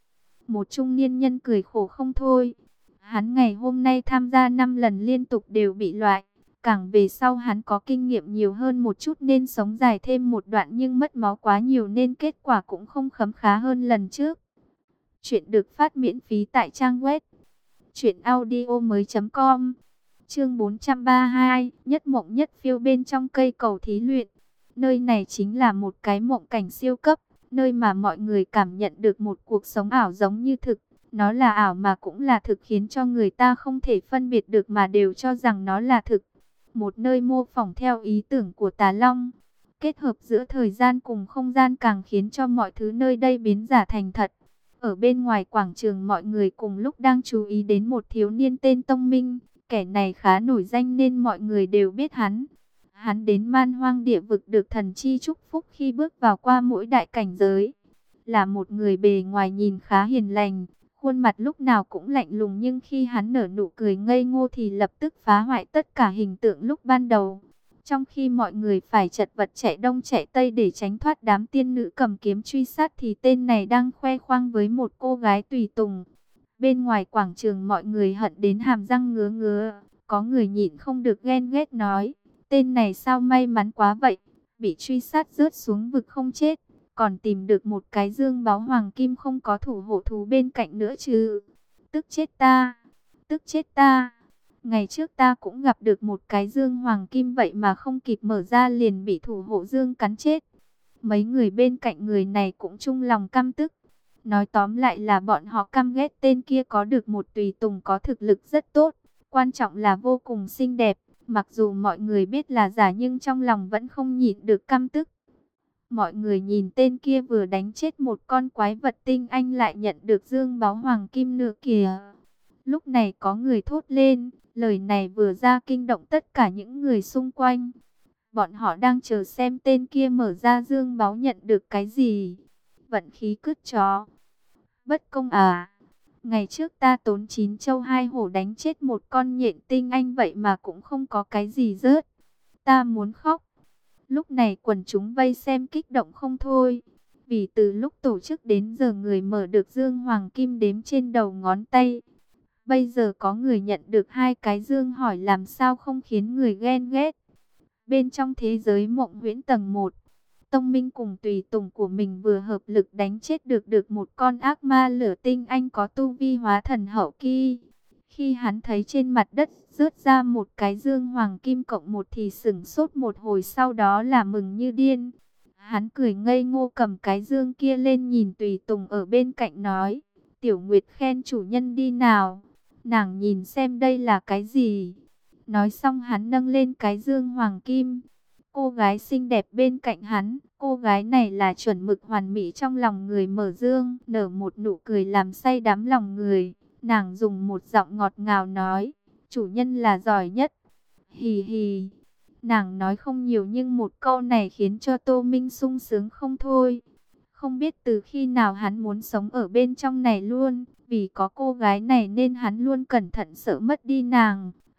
Một trung niên nhân cười khổ không thôi. Hắn ngày hôm nay tham gia năm lần liên tục đều bị loại. Càng về sau hắn có kinh nghiệm nhiều hơn một chút nên sống dài thêm một đoạn nhưng mất máu quá nhiều nên kết quả cũng không khấm khá hơn lần trước. Chuyện được phát miễn phí tại trang web truyện audio mới chấm com. Chương bốn trăm ba mươi hai, nhất mộng nhất phiêu bên trong cây cầu thí luyện. Nơi này chính là một cái mộng cảnh siêu cấp, nơi mà mọi người cảm nhận được một cuộc sống ảo giống như thực. Nó là ảo mà cũng là thực khiến cho người ta không thể phân biệt được mà đều cho rằng nó là thực. Một nơi mô phỏng theo ý tưởng của Tà Long. Kết hợp giữa thời gian cùng không gian càng khiến cho mọi thứ nơi đây biến giả thành thật. Ở bên ngoài quảng trường mọi người cùng lúc đang chú ý đến một thiếu niên tên Tông Minh. Kẻ này khá nổi danh nên mọi người đều biết hắn. Hắn đến man hoang địa vực được thần chi chúc phúc khi bước vào qua mỗi đại cảnh giới. Là một người bề ngoài nhìn khá hiền lành. Khuôn mặt lúc nào cũng lạnh lùng nhưng khi hắn nở nụ cười ngây ngô thì lập tức phá hoại tất cả hình tượng lúc ban đầu. Trong khi mọi người phải chật vật chạy đông chạy tây để tránh thoát đám tiên nữ cầm kiếm truy sát thì tên này đang khoe khoang với một cô gái tùy tùng. Bên ngoài quảng trường mọi người hận đến hàm răng ngứa ngứa. Có người nhịn không được ghen ghét nói, tên này sao may mắn quá vậy, bị truy sát rớt xuống vực không chết. Còn tìm được một cái dương báu hoàng kim không có thủ hộ thú bên cạnh nữa chứ. Tức chết ta, tức chết ta. Ngày trước ta cũng gặp được một cái dương hoàng kim vậy mà không kịp mở ra liền bị thủ hộ dương cắn chết. Mấy người bên cạnh người này cũng chung lòng căm tức. Nói tóm lại là bọn họ căm ghét tên kia có được một tùy tùng có thực lực rất tốt. Quan trọng là vô cùng xinh đẹp. Mặc dù mọi người biết là giả nhưng trong lòng vẫn không nhịn được căm tức. Mọi người nhìn tên kia vừa đánh chết một con quái vật tinh anh lại nhận được dương báu hoàng kim nữa kìa. Lúc này có người thốt lên, lời này vừa ra kinh động tất cả những người xung quanh. Bọn họ đang chờ xem tên kia mở ra dương báu nhận được cái gì. Vận khí cứt chó. Bất công à. Ngày trước ta tốn chín châu hai hổ đánh chết một con nhện tinh anh vậy mà cũng không có cái gì rớt. Ta muốn khóc. Lúc này quần chúng vây xem kích động không thôi. Vì từ lúc tổ chức đến giờ người mở được dương hoàng kim đếm trên đầu ngón tay. Bây giờ có người nhận được hai cái dương hỏi làm sao không khiến người ghen ghét. Bên trong thế giới mộng huyễn tầng một, Tông Minh cùng tùy tùng của mình vừa hợp lực đánh chết được được một con ác ma lửa tinh anh có tu vi hóa thần hậu kỳ. Khi hắn thấy trên mặt đất rớt ra một cái dương hoàng kim cộng một thì sửng sốt một hồi sau đó là mừng như điên. Hắn cười ngây ngô cầm cái dương kia lên nhìn tùy tùng ở bên cạnh nói, Tiểu Nguyệt khen chủ nhân đi nào, nàng nhìn xem đây là cái gì. Nói xong hắn nâng lên cái dương hoàng kim. Cô gái xinh đẹp bên cạnh hắn, cô gái này là chuẩn mực hoàn mỹ trong lòng người mở dương, nở một nụ cười làm say đắm lòng người. Nàng dùng một giọng ngọt ngào nói, chủ nhân là giỏi nhất. Hì hì. Nàng nói không nhiều nhưng một câu này khiến cho Tô Minh sung sướng không thôi. Không biết từ khi nào hắn muốn sống ở bên trong này luôn. Vì có cô gái này nên hắn luôn cẩn thận sợ mất đi nàng.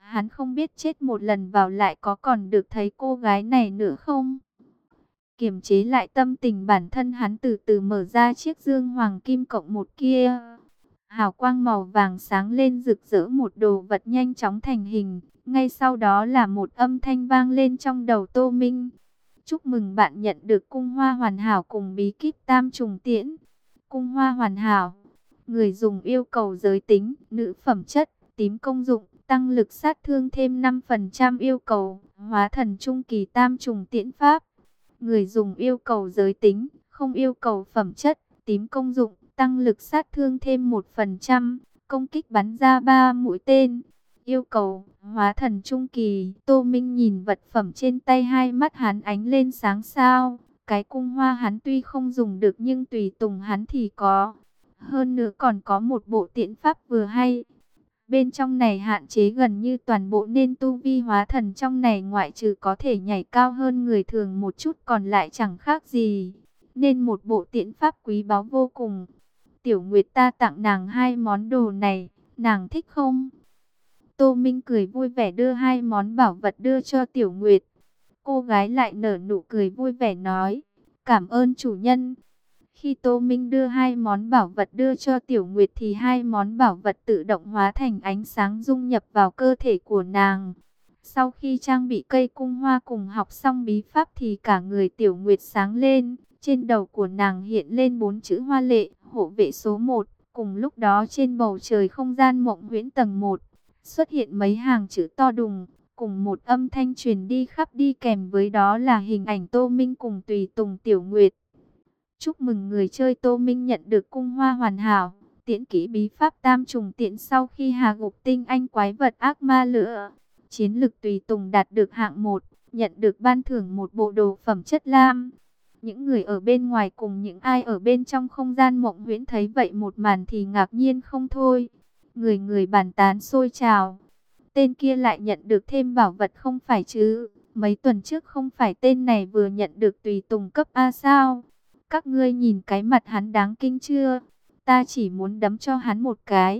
Hắn không biết chết một lần vào lại có còn được thấy cô gái này nữa không. Kiềm chế lại tâm tình bản thân, hắn từ từ mở ra chiếc dương hoàng kim cộng một kia. Hào quang màu vàng sáng lên rực rỡ, một đồ vật nhanh chóng thành hình. Ngay sau đó là một âm thanh vang lên trong đầu Tô Minh. Chúc mừng bạn nhận được cung hoa hoàn hảo cùng bí kíp tam trùng tiễn. Cung hoa hoàn hảo. Người dùng yêu cầu giới tính, nữ phẩm chất, tím công dụng, tăng lực sát thương thêm năm phần trăm yêu cầu, hóa thần trung kỳ tam trùng tiễn pháp. Người dùng yêu cầu giới tính, không yêu cầu phẩm chất, tím công dụng, tăng lực sát thương thêm một phần trăm, công kích bắn ra ba mũi tên. Yêu cầu, hóa thần trung kỳ. Tô Minh nhìn vật phẩm trên tay, hai mắt hắn ánh lên sáng sao. Cái cung hoa hắn tuy không dùng được nhưng tùy tùng hắn thì có. Hơn nữa còn có một bộ tiễn pháp vừa hay. Bên trong này hạn chế gần như toàn bộ nên tu vi hóa thần trong này ngoại trừ có thể nhảy cao hơn người thường một chút còn lại chẳng khác gì. Nên một bộ tiễn pháp quý báu vô cùng. Tiểu Nguyệt, ta tặng nàng hai món đồ này, nàng thích không? Tô Minh cười vui vẻ đưa hai món bảo vật đưa cho Tiểu Nguyệt. Cô gái lại nở nụ cười vui vẻ nói, cảm ơn chủ nhân. Khi Tô Minh đưa hai món bảo vật đưa cho Tiểu Nguyệt thì hai món bảo vật tự động hóa thành ánh sáng dung nhập vào cơ thể của nàng. Sau khi trang bị cây cung hoa cùng học xong bí pháp thì cả người Tiểu Nguyệt sáng lên. Trên đầu của nàng hiện lên bốn chữ hoa lệ, hộ vệ số một. Cùng lúc đó trên bầu trời không gian mộng huyễn tầng một xuất hiện mấy hàng chữ to đùng. Cùng một âm thanh truyền đi khắp, đi kèm với đó là hình ảnh Tô Minh cùng tùy tùng Tiểu Nguyệt. Chúc mừng người chơi Tô Minh nhận được cung hoa hoàn hảo, tiễn kỹ bí pháp tam trùng tiễn sau khi hạ gục tinh anh quái vật ác ma lửa. Chiến lực tùy tùng đạt được hạng một, nhận được ban thưởng một bộ đồ phẩm chất lam. Những người ở bên ngoài cùng những ai ở bên trong không gian mộng huyễn thấy vậy một màn thì ngạc nhiên không thôi. Người người bàn tán xôi trào. Tên kia lại nhận được thêm bảo vật không phải chứ? Mấy tuần trước không phải tên này vừa nhận được tùy tùng cấp A sao? Các ngươi nhìn cái mặt hắn đáng kinh chưa? Ta chỉ muốn đấm cho hắn một cái.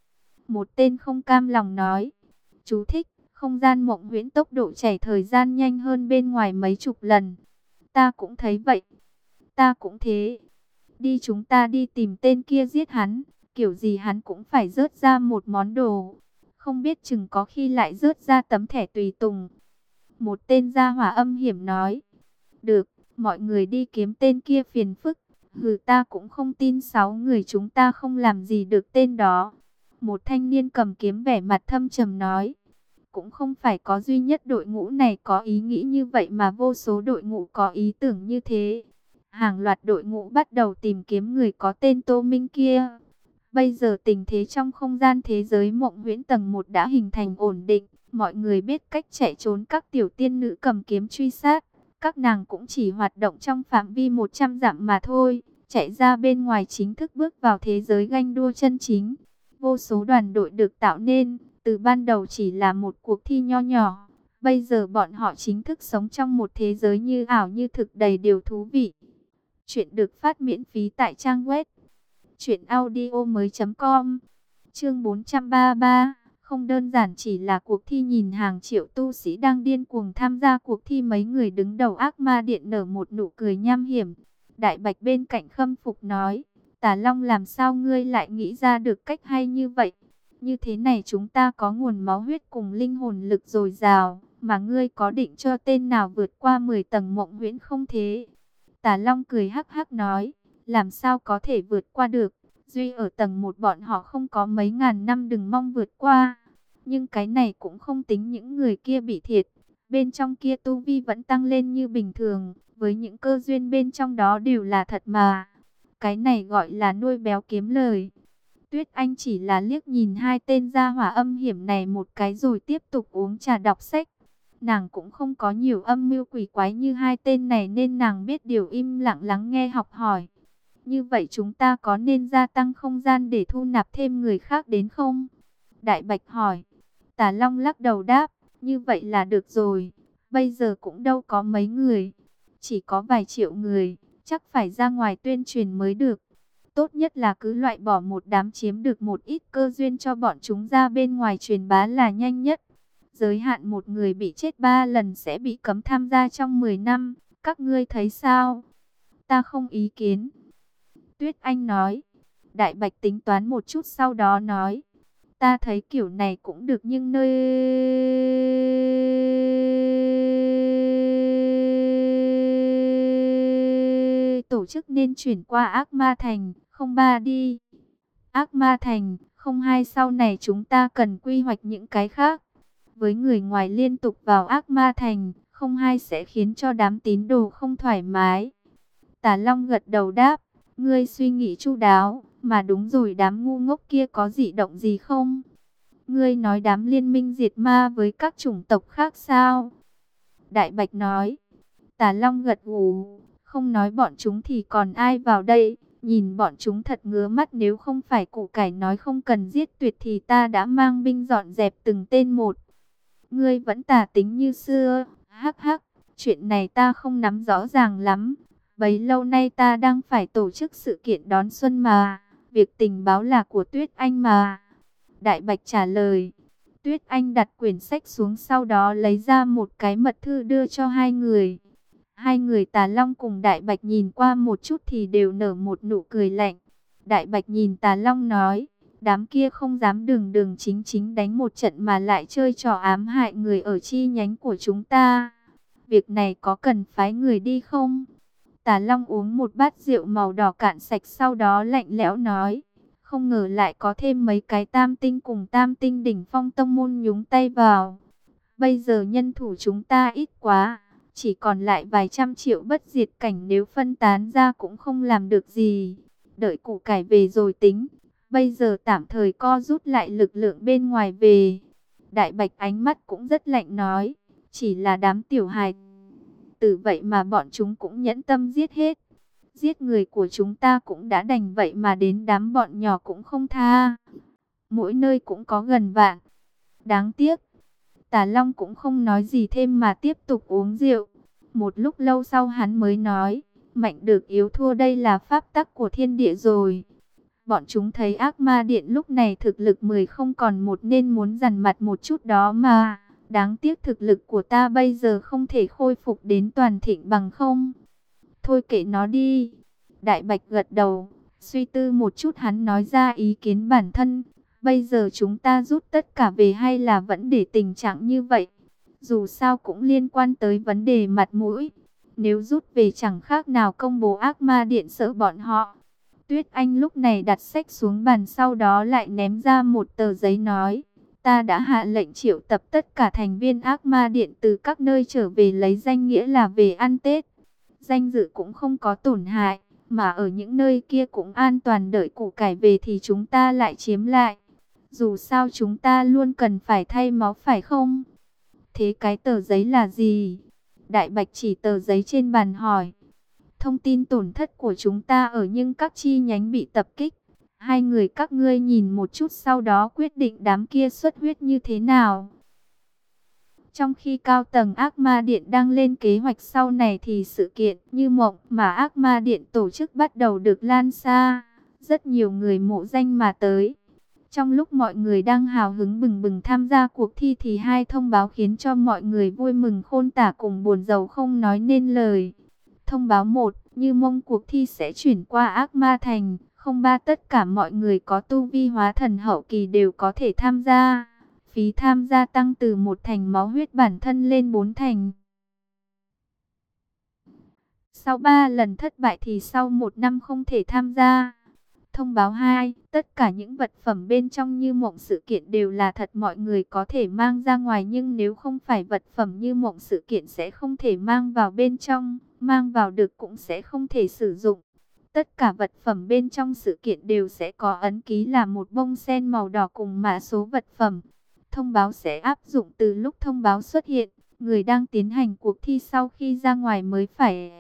Một tên không cam lòng nói. Chú thích, không gian mộng huyễn tốc độ chảy thời gian nhanh hơn bên ngoài mấy chục lần. Ta cũng thấy vậy. Ta cũng thế. Đi, chúng ta đi tìm tên kia giết hắn. Kiểu gì hắn cũng phải rớt ra một món đồ. Không biết chừng có khi lại rớt ra tấm thẻ tùy tùng. Một tên gia hỏa âm hiểm nói. Được, mọi người đi kiếm tên kia phiền phức. Hừ, ta cũng không tin sáu người chúng ta không làm gì được tên đó. Một thanh niên cầm kiếm vẻ mặt thâm trầm nói. Cũng không phải có duy nhất đội ngũ này có ý nghĩ như vậy mà vô số đội ngũ có ý tưởng như thế. Hàng loạt đội ngũ bắt đầu tìm kiếm người có tên Tô Minh kia. Bây giờ tình thế trong không gian thế giới mộng huyễn tầng một đã hình thành ổn định. Mọi người biết cách chạy trốn, các tiểu tiên nữ cầm kiếm truy sát. Các nàng cũng chỉ hoạt động trong phạm vi một trăm dặm mà thôi. Chạy ra bên ngoài chính thức bước vào thế giới ganh đua chân chính. Vô số đoàn đội được tạo nên. Từ ban đầu chỉ là một cuộc thi nho nhỏ. Bây giờ bọn họ chính thức sống trong một thế giới như ảo như thực, đầy điều thú vị. Chuyện được phát miễn phí tại trang web truyện audio mới chấm com. Chương bốn trăm ba mươi ba. Không đơn giản chỉ là cuộc thi, nhìn hàng triệu tu sĩ đang điên cuồng tham gia cuộc thi. Mấy người đứng đầu ác ma điện nở một nụ cười nham hiểm. Đại Bạch bên cạnh khâm phục nói. Tà Long, làm sao ngươi lại nghĩ ra được cách hay như vậy? Như thế này chúng ta có nguồn máu huyết cùng linh hồn lực dồi dào. Mà ngươi có định cho tên nào vượt qua mười tầng mộng huyễn không thế? Tà Long cười hắc hắc nói. Làm sao có thể vượt qua được? Duy ở tầng một bọn họ không có mấy ngàn năm, đừng mong vượt qua. Nhưng cái này cũng không tính những người kia bị thiệt. Bên trong kia tu vi vẫn tăng lên như bình thường. Với những cơ duyên bên trong đó đều là thật mà. Cái này gọi là nuôi béo kiếm lời. Tuyết Anh chỉ là liếc nhìn hai tên gia hỏa âm hiểm này một cái rồi tiếp tục uống trà đọc sách. Nàng cũng không có nhiều âm mưu quỷ quái như hai tên này nên nàng biết điều, im lặng lắng nghe học hỏi. Như vậy chúng ta có nên gia tăng không gian để thu nạp thêm người khác đến không? Đại Bạch hỏi. Tà Long lắc đầu đáp, như vậy là được rồi. Bây giờ cũng đâu có mấy người. Chỉ có vài triệu người, chắc phải ra ngoài tuyên truyền mới được. Tốt nhất là cứ loại bỏ một đám chiếm được một ít cơ duyên cho bọn chúng ra bên ngoài truyền bá là nhanh nhất. Giới hạn một người bị chết ba lần sẽ bị cấm tham gia trong mười năm. Các ngươi thấy sao? Ta không ý kiến. Tuyết Anh nói. Đại Bạch tính toán một chút sau đó nói. Ta thấy kiểu này cũng được nhưng nơi tổ chức nên chuyển qua Ác Ma Thành, không ba đi. Ác Ma Thành, không hai sau này chúng ta cần quy hoạch những cái khác. Với người ngoài liên tục vào Ác Ma Thành, không hai sẽ khiến cho đám tín đồ không thoải mái. Tà Long gật đầu đáp, ngươi suy nghĩ chu đáo, mà đúng rồi đám ngu ngốc kia có dị động gì không? Ngươi nói đám liên minh diệt ma với các chủng tộc khác sao? Đại Bạch nói, Tà Long gật gù, không nói bọn chúng thì còn ai vào đây? Nhìn bọn chúng thật ngứa mắt, nếu không phải củ cải nói không cần giết tuyệt thì ta đã mang binh dọn dẹp từng tên một. Ngươi vẫn tà tính như xưa, hắc hắc, chuyện này ta không nắm rõ ràng lắm. Bấy lâu nay ta đang phải tổ chức sự kiện đón xuân mà, việc tình báo là của Tuyết Anh mà. Đại Bạch trả lời. Tuyết Anh đặt quyển sách xuống sau đó lấy ra một cái mật thư đưa cho hai người. Hai người Tà Long cùng Đại Bạch nhìn qua một chút thì đều nở một nụ cười lạnh. Đại Bạch nhìn Tà Long nói, đám kia không dám đường đường chính chính đánh một trận mà lại chơi trò ám hại người ở chi nhánh của chúng ta. Việc này có cần phái người đi không? Tà Long uống một bát rượu màu đỏ cạn sạch sau đó lạnh lẽo nói, không ngờ lại có thêm mấy cái tam tinh cùng tam tinh đỉnh phong tông môn nhúng tay vào. Bây giờ nhân thủ chúng ta ít quá, chỉ còn lại vài trăm triệu bất diệt cảnh, nếu phân tán ra cũng không làm được gì. Đợi củ cải về rồi tính, bây giờ tạm thời co rút lại lực lượng bên ngoài về. Đại Bạch ánh mắt cũng rất lạnh nói, chỉ là đám tiểu hài tử vậy mà bọn chúng cũng nhẫn tâm giết hết. Giết người của chúng ta cũng đã đành vậy mà đến đám bọn nhỏ cũng không tha. Mỗi nơi cũng có gần vạn. Đáng tiếc. Tà Long cũng không nói gì thêm mà tiếp tục uống rượu. Một lúc lâu sau hắn mới nói, mạnh được yếu thua, đây là pháp tắc của thiên địa rồi. Bọn chúng thấy ác ma điện lúc này thực lực mười không còn một nên muốn dằn mặt một chút đó mà. Đáng tiếc thực lực của ta bây giờ không thể khôi phục đến toàn thịnh bằng không. Thôi kệ nó đi. Đại Bạch gật đầu, suy tư một chút hắn nói ra ý kiến bản thân. Bây giờ chúng ta rút tất cả về hay là vẫn để tình trạng như vậy? Dù sao cũng liên quan tới vấn đề mặt mũi. Nếu rút về chẳng khác nào công bố ác ma điện sợ bọn họ. Tuyết Anh lúc này đặt sách xuống bàn sau đó lại ném ra một tờ giấy nói. Ta đã hạ lệnh triệu tập tất cả thành viên ác ma điện từ các nơi trở về, lấy danh nghĩa là về ăn Tết. Danh dự cũng không có tổn hại, mà ở những nơi kia cũng an toàn, đợi củ cải về thì chúng ta lại chiếm lại. Dù sao chúng ta luôn cần phải thay máu phải không? Thế cái tờ giấy là gì? Đại Bạch chỉ tờ giấy trên bàn hỏi. Thông tin tổn thất của chúng ta ở nhưng các chi nhánh bị tập kích. Hai người các ngươi nhìn một chút sau đó quyết định đám kia xuất huyết như thế nào. Trong khi cao tầng ác ma điện đang lên kế hoạch sau này thì sự kiện như mộng mà ác ma điện tổ chức bắt đầu được lan xa. Rất nhiều người mộ danh mà tới. Trong lúc mọi người đang hào hứng bừng bừng tham gia cuộc thi thì hai thông báo khiến cho mọi người vui mừng khôn tả cùng buồn rầu không nói nên lời. Thông báo một, như mong cuộc thi sẽ chuyển qua ác ma thành. Không ba, tất cả mọi người có tu vi hóa thần hậu kỳ đều có thể tham gia. Phí tham gia tăng từ một thành máu huyết bản thân lên bốn thành. Sau ba lần thất bại thì sau một năm không thể tham gia. Thông báo hai, tất cả những vật phẩm bên trong như mộng sự kiện đều là thật, mọi người có thể mang ra ngoài nhưng nếu không phải vật phẩm như mộng sự kiện sẽ không thể mang vào bên trong, mang vào được cũng sẽ không thể sử dụng. Tất cả vật phẩm bên trong sự kiện đều sẽ có ấn ký là một bông sen màu đỏ cùng mã số vật phẩm. Thông báo sẽ áp dụng từ lúc thông báo xuất hiện, người đang tiến hành cuộc thi sau khi ra ngoài mới phải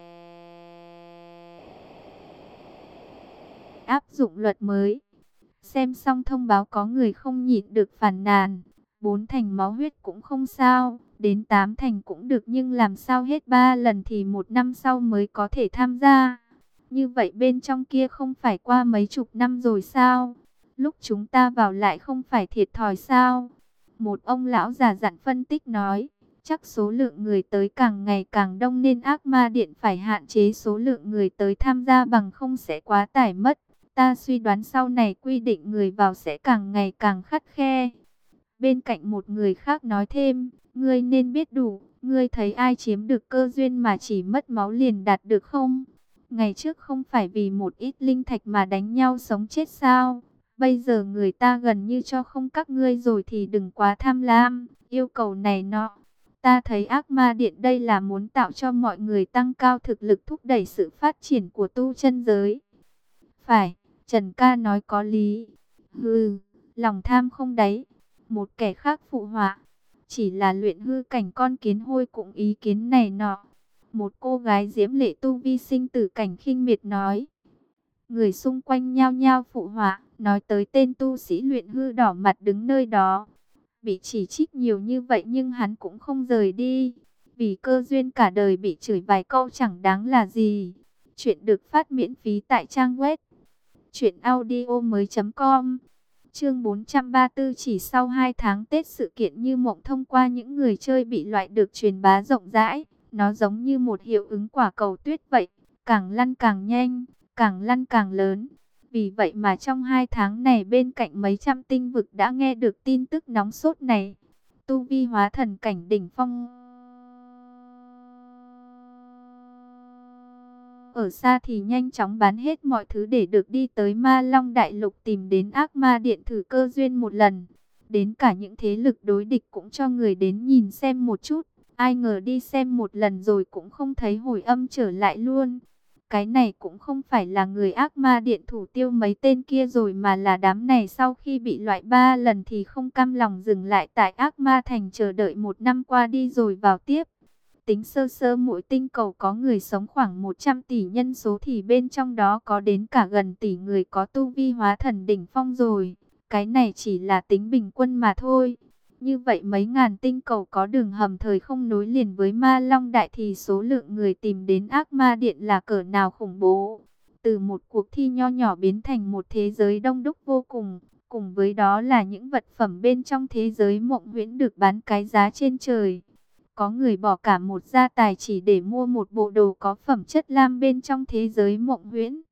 áp dụng luật mới. Xem xong thông báo có người không nhịn được phàn nàn, bốn thành máu huyết cũng không sao, đến tám thành cũng được nhưng làm sao hết ba lần thì một năm sau mới có thể tham gia. Như vậy bên trong kia không phải qua mấy chục năm rồi sao? Lúc chúng ta vào lại không phải thiệt thòi sao? Một ông lão già dặn phân tích nói, chắc số lượng người tới càng ngày càng đông nên ác ma điện phải hạn chế số lượng người tới tham gia bằng không sẽ quá tải mất. Ta suy đoán sau này quy định người vào sẽ càng ngày càng khắt khe. Bên cạnh một người khác nói thêm, ngươi nên biết đủ, ngươi thấy ai chiếm được cơ duyên mà chỉ mất máu liền đạt được không? Ngày trước không phải vì một ít linh thạch mà đánh nhau sống chết sao? Bây giờ người ta gần như cho không các ngươi rồi thì đừng quá tham lam, yêu cầu này nọ. Ta thấy ác ma điện đây là muốn tạo cho mọi người tăng cao thực lực thúc đẩy sự phát triển của tu chân giới. Phải, Trần ca nói có lý. Hừ, lòng tham không đáy. Một kẻ khác phụ họa, chỉ là luyện hư cảnh con kiến hôi cũng ý kiến này nọ. Một cô gái diễm lệ tu vi sinh tử cảnh khinh miệt nói. Người xung quanh nhao nhao phụ họa, nói tới tên tu sĩ luyện hư đỏ mặt đứng nơi đó. Bị chỉ trích nhiều như vậy nhưng hắn cũng không rời đi. Vì cơ duyên cả đời bị chửi vài câu chẳng đáng là gì. Chuyện được phát miễn phí tại trang web truyện audio mới chấm com. Chương bốn trăm ba mươi tư, chỉ sau hai tháng Tết sự kiện như mộng thông qua những người chơi bị loại được truyền bá rộng rãi. Nó giống như một hiệu ứng quả cầu tuyết vậy, càng lăn càng nhanh, càng lăn càng lớn. Vì vậy mà trong hai tháng này bên cạnh mấy trăm tinh vực đã nghe được tin tức nóng sốt này. Tu vi hóa thần cảnh đỉnh phong. Ở xa thì nhanh chóng bán hết mọi thứ để được đi tới Ma Long Đại Lục tìm đến ác ma điện thử cơ duyên một lần. Đến cả những thế lực đối địch cũng cho người đến nhìn xem một chút. Ai ngờ đi xem một lần rồi cũng không thấy hồi âm trở lại luôn. Cái này cũng không phải là người ác ma điện thủ tiêu mấy tên kia rồi mà là đám này sau khi bị loại ba lần thì không cam lòng dừng lại tại ác ma thành chờ đợi một năm qua đi rồi vào tiếp. Tính sơ sơ mỗi tinh cầu có người sống khoảng một trăm tỷ nhân số thì bên trong đó có đến cả gần tỷ người có tu vi hóa thần đỉnh phong rồi. Cái này chỉ là tính bình quân mà thôi. Như vậy mấy ngàn tinh cầu có đường hầm thời không nối liền với Ma Long Đại thì số lượng người tìm đến ác ma điện là cỡ nào khủng bố. Từ một cuộc thi nho nhỏ biến thành một thế giới đông đúc vô cùng. Cùng với đó là những vật phẩm bên trong thế giới mộng huyễn được bán cái giá trên trời. Có người bỏ cả một gia tài chỉ để mua một bộ đồ có phẩm chất lam bên trong thế giới mộng huyễn.